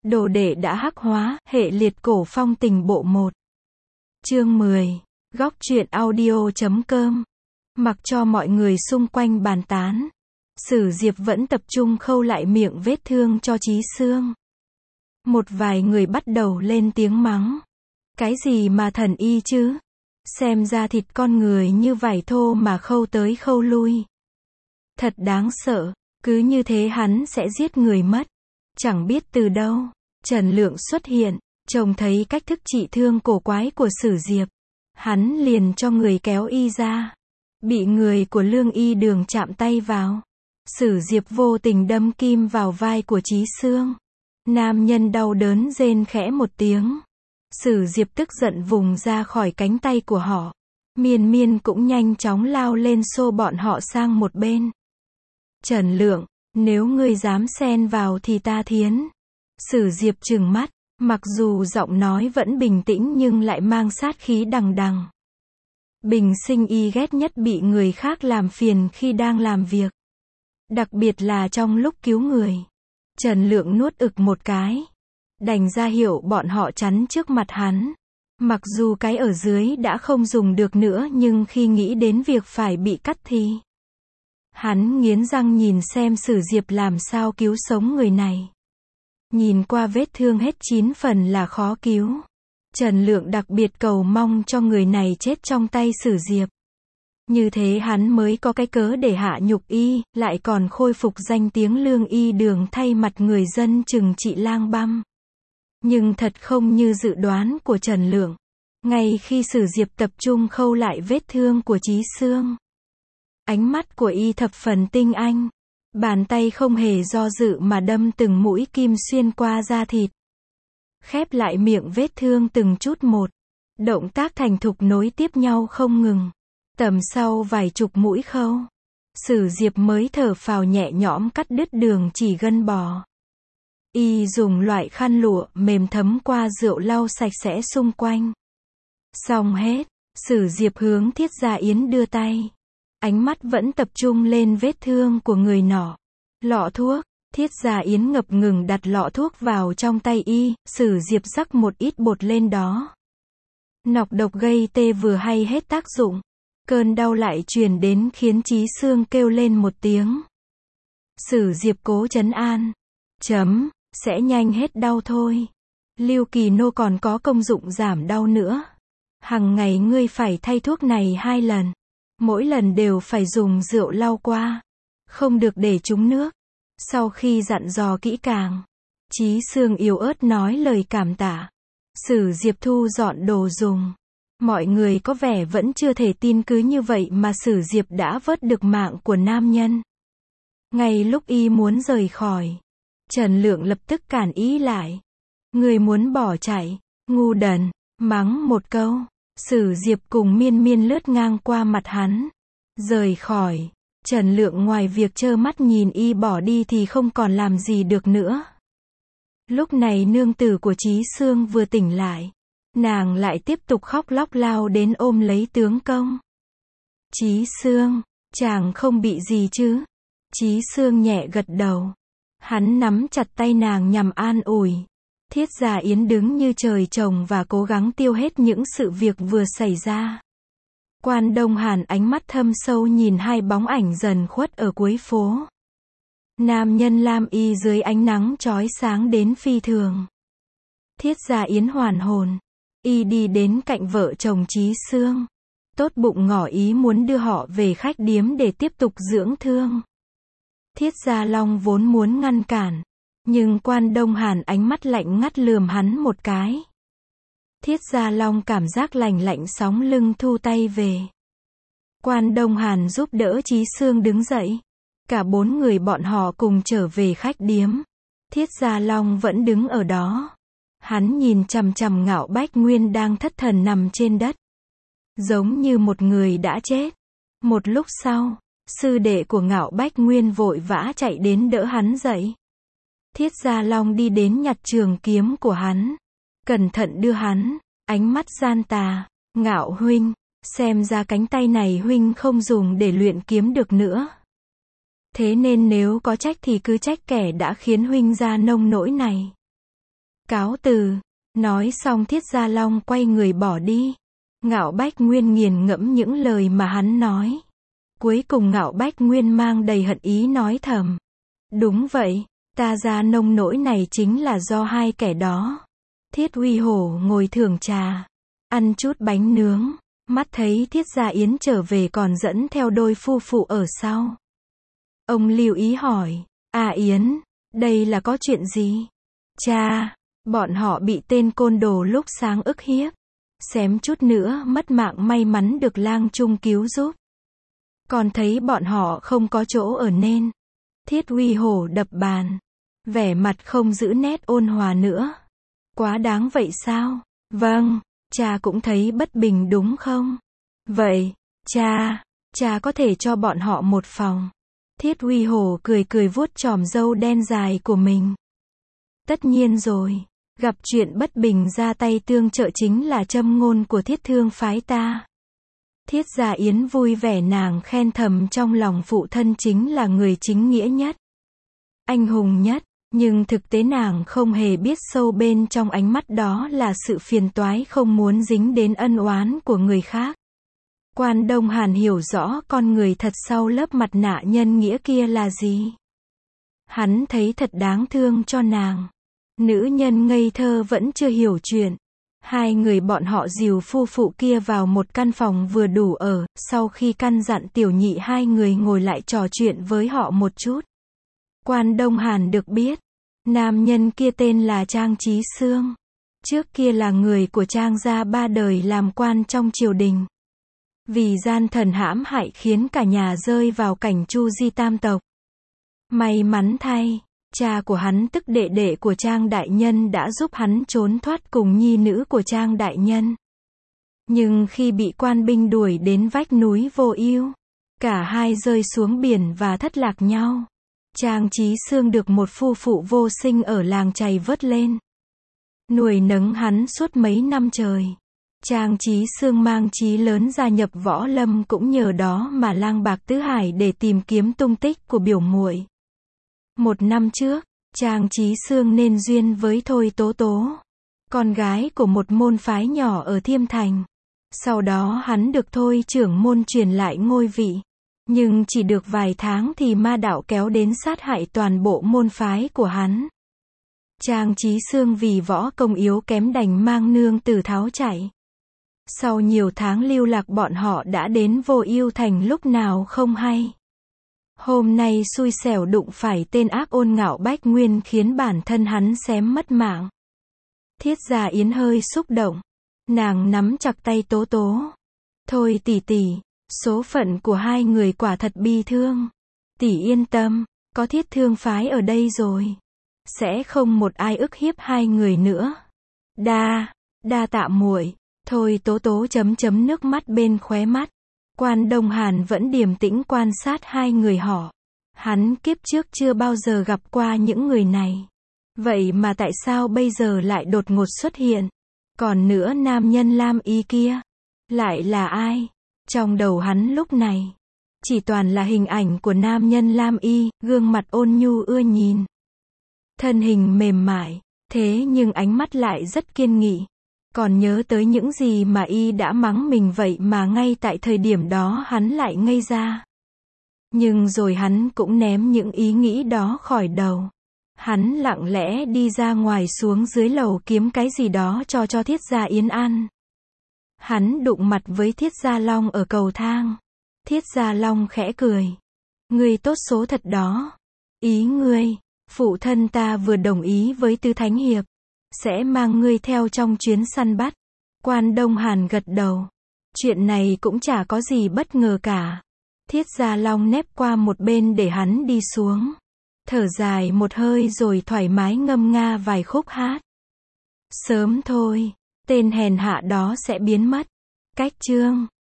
Đồ đệ đã hắc hóa, hệ liệt cổ phong tình bộ 1. Chương 10. Góc truyện audio.com. Mặc cho mọi người xung quanh bàn tán, Sử Diệp vẫn tập trung khâu lại miệng vết thương cho Chí Xương. Một vài người bắt đầu lên tiếng mắng. Cái gì mà thần y chứ? Xem ra thịt con người như vải thô mà khâu tới khâu lui. Thật đáng sợ, cứ như thế hắn sẽ giết người mất. Chẳng biết từ đâu, Trần Lượng xuất hiện, trông thấy cách thức trị thương cổ quái của Sử Diệp. Hắn liền cho người kéo y ra. Bị người của Lương Y Đường chạm tay vào. Sử Diệp vô tình đâm kim vào vai của Chí Xương. Nam nhân đau đớn rên khẽ một tiếng. Sử Diệp tức giận vùng ra khỏi cánh tay của họ. Miên Miên cũng nhanh chóng lao lên xô bọn họ sang một bên. Trần Lượng, nếu ngươi dám xen vào thì ta thiến. Sử Diệp trừng mắt, mặc dù giọng nói vẫn bình tĩnh nhưng lại mang sát khí đằng đằng. Bình sinh y ghét nhất bị người khác làm phiền khi đang làm việc. Đặc biệt là trong lúc cứu người. Trần Lượng nuốt ực một cái. Đành ra hiệu bọn họ chắn trước mặt hắn. Mặc dù cái ở dưới đã không dùng được nữa nhưng khi nghĩ đến việc phải bị cắt thì hắn nghiến răng nhìn xem Sử Diệp làm sao cứu sống người này. Nhìn qua vết thương hết 9 phần là khó cứu. Trần Lượng đặc biệt cầu mong cho người này chết trong tay Sử Diệp. Như thế hắn mới có cái cớ để hạ nhục y, lại còn khôi phục danh tiếng Lương Y Đường thay mặt người dân trừng trị lang băm. Nhưng thật không như dự đoán của Trần Lượng. Ngay khi Sử Diệp tập trung khâu lại vết thương của Chí Xương, ánh mắt của y thập phần tinh anh. Bàn tay không hề do dự mà đâm từng mũi kim xuyên qua da thịt. Khép lại miệng vết thương từng chút một. Động tác thành thục nối tiếp nhau không ngừng. Tầm sau vài chục mũi khâu, Sử Diệp mới thở phào nhẹ nhõm cắt đứt đường chỉ gân bò. Y dùng loại khăn lụa mềm thấm qua rượu lau sạch sẽ xung quanh. Xong hết, Sử Diệp hướng Thiết Gia Yến đưa tay. Ánh mắt vẫn tập trung lên vết thương của người nọ. Lọ thuốc, Thiết Gia Yến ngập ngừng đặt lọ thuốc vào trong tay y, Sử Diệp rắc một ít bột lên đó. Nọc độc gây tê vừa hay hết tác dụng. Cơn đau lại truyền đến khiến Chí Xương kêu lên một tiếng. Sử Diệp cố trấn an. Sẽ nhanh hết đau thôi. Lưu Kỳ Nô còn có công dụng giảm đau nữa. Hằng ngày ngươi phải thay thuốc này 2 lần. Mỗi lần đều phải dùng rượu lau qua. Không được để trúng nước. Sau khi dặn dò kỹ càng, Chí Xương yếu ớt nói lời cảm tạ. Sử Diệp thu dọn đồ dùng. Mọi người có vẻ vẫn chưa thể tin cứ như vậy mà Sử Diệp đã vớt được mạng của nam nhân. Ngay lúc y muốn rời khỏi, Trần Lượng lập tức cản ý lại. Người muốn bỏ chạy, ngu đần, mắng một câu. Sử Diệp cùng Miên Miên lướt ngang qua mặt hắn. Rời khỏi, Trần Lượng ngoài việc trơ mắt nhìn y bỏ đi thì không còn làm gì được nữa. Lúc này nương tử của Chí Xương vừa tỉnh lại. Nàng lại tiếp tục khóc lóc lao đến ôm lấy tướng công. Chí Xương, chàng không bị gì chứ? Chí Xương nhẹ gật đầu. Hắn nắm chặt tay nàng nhằm an ủi. Thiết Gia Yến đứng như trời trồng và cố gắng tiêu hết những sự việc vừa xảy ra. Quan Đông Hàn ánh mắt thâm sâu nhìn hai bóng ảnh dần khuất ở cuối phố. Nam nhân lam y dưới ánh nắng chói sáng đến phi thường. Thiết Gia Yến hoàn hồn. Y đi đến cạnh vợ chồng Chí Xương. Tốt bụng ngỏ ý muốn đưa họ về khách điếm để tiếp tục dưỡng thương. Thiết Gia Long vốn muốn ngăn cản. Nhưng Quan Đông Hàn ánh mắt lạnh ngắt lườm hắn một cái. Thiết Gia Long cảm giác lạnh lạnh sóng lưng thu tay về. Quan Đông Hàn giúp đỡ Chí Xương đứng dậy. Cả 4 người bọn họ cùng trở về khách điếm. Thiết Gia Long vẫn đứng ở đó. Hắn nhìn chằm chằm Ngạo Bách Nguyên đang thất thần nằm trên đất. Giống như một người đã chết. Một lúc sau, sư đệ của Ngạo Bách Nguyên vội vã chạy đến đỡ hắn dậy. Thiết Gia Long đi đến nhặt trường kiếm của hắn. Cẩn thận đưa hắn, ánh mắt gian tà. Ngạo huynh, xem ra cánh tay này huynh không dùng để luyện kiếm được nữa. Thế nên nếu có trách thì cứ trách kẻ đã khiến huynh ra nông nỗi này. Cáo từ. Nói xong Thiết Gia Long quay người bỏ đi. Ngạo Bách Nguyên nghiền ngẫm những lời mà hắn nói. Cuối cùng Ngạo Bách Nguyên mang đầy hận ý nói thầm. Đúng vậy, ta ra nông nỗi này chính là do hai kẻ đó. Thiết Uy Hổ ngồi thưởng trà, ăn chút bánh nướng, mắt thấy Thiết Gia Yến trở về còn dẫn theo đôi phu phụ ở sau. Ông lưu ý hỏi, Yến, đây là có chuyện gì? Cha, bọn họ bị tên côn đồ lúc sáng ức hiếp. Xém chút nữa mất mạng, may mắn được Lang Trung cứu giúp. Còn thấy bọn họ không có chỗ ở nên. Thiết Uy Hổ đập bàn. Vẻ mặt không giữ nét ôn hòa nữa. Quá đáng vậy sao? Vâng, cha cũng thấy bất bình đúng không? Vậy, cha có thể cho bọn họ một phòng. Thiết Uy Hổ cười cười vuốt chòm râu đen dài của mình. Tất nhiên rồi, gặp chuyện bất bình ra tay tương trợ chính là châm ngôn của Thiết Thương phái ta. Thiết Gia Yến vui vẻ, nàng khen thầm trong lòng phụ thân chính là người chính nghĩa nhất, anh hùng nhất, nhưng thực tế nàng không hề biết sâu bên trong ánh mắt đó là sự phiền toái không muốn dính đến ân oán của người khác. Quan Đông Hàn hiểu rõ con người thật sau lớp mặt nạ nhân nghĩa kia là gì. Hắn thấy thật đáng thương cho nàng. Nữ nhân ngây thơ vẫn chưa hiểu chuyện. Hai người bọn họ dìu phu phụ kia vào một căn phòng vừa đủ ở, sau khi căn dặn tiểu nhị hai người ngồi lại trò chuyện với họ một chút. Quan Đông Hàn được biết, nam nhân kia tên là Trang Chí Xương. Trước kia là người của Trang gia 3 đời làm quan trong triều đình. Vì gian thần hãm hại khiến cả nhà rơi vào cảnh chu di tam tộc. May mắn thay, cha của hắn tức đệ đệ của Trang đại nhân đã giúp hắn trốn thoát cùng nhi nữ của Trang đại nhân. Nhưng khi bị quan binh đuổi đến vách núi Vô Ưu, cả hai rơi xuống biển và thất lạc nhau. Trang Chí Xương được một phu phụ vô sinh ở làng chày vớt lên, nuôi nấng hắn suốt mấy năm trời. Trang Chí Xương mang chí lớn gia nhập võ lâm cũng nhờ đó mà lang bạc tứ hải để tìm kiếm tung tích của biểu muội. 1 năm trước, Trang Chí Xương nên duyên với Thôi Tố Tố, con gái của một môn phái nhỏ ở Thiêm Thành. Sau đó hắn được Thôi trưởng môn truyền lại ngôi vị. Nhưng chỉ được vài tháng thì ma đạo kéo đến sát hại toàn bộ môn phái của hắn. Trang Chí Xương vì võ công yếu kém đành mang nương tử tháo chạy. Sau nhiều tháng lưu lạc bọn họ đã đến Vô Ưu Thành lúc nào không hay. Hôm nay xui xẻo đụng phải tên ác ôn Ngạo Bách Nguyên khiến bản thân hắn xém mất mạng. Thiết Gia Yến hơi xúc động. Nàng nắm chặt tay Tố Tố. Thôi tỷ tỷ, số phận của hai người quả thật bi thương. Tỷ yên tâm, có Thiết Thương phái ở đây rồi. Sẽ không một ai ức hiếp hai người nữa. Đa tạ muội. Thôi Tố Tố chấm nước mắt bên khóe mắt. Quan Đông Hàn vẫn điềm tĩnh quan sát hai người họ. Hắn kiếp trước chưa bao giờ gặp qua những người này. Vậy mà tại sao bây giờ lại đột ngột xuất hiện? Còn nữa nam nhân lam y kia, lại là ai? Trong đầu hắn lúc này, chỉ toàn là hình ảnh của nam nhân lam y, gương mặt ôn nhu ưa nhìn. Thân hình mềm mại, thế nhưng ánh mắt lại rất kiên nghị. Còn nhớ tới những gì mà y đã mắng mình vậy mà ngay tại thời điểm đó hắn lại ngây ra. Nhưng rồi hắn cũng ném những ý nghĩ đó khỏi đầu. Hắn lặng lẽ đi ra ngoài xuống dưới lầu kiếm cái gì đó cho Thiết Gia Yến ăn. Hắn đụng mặt với Thiết Gia Long ở cầu thang. Thiết Gia Long khẽ cười. Ngươi tốt số thật đó. Ý ngươi, phụ thân ta vừa đồng ý với Tứ Thánh Hiệp. Sẽ mang ngươi theo trong chuyến săn bắt. Quan Đông Hàn gật đầu. Chuyện này cũng chả có gì bất ngờ cả. Thiết Gia Long nép qua một bên để hắn đi xuống. Thở dài một hơi rồi thoải mái ngâm nga vài khúc hát. Sớm thôi, tên hèn hạ đó sẽ biến mất. Cách chương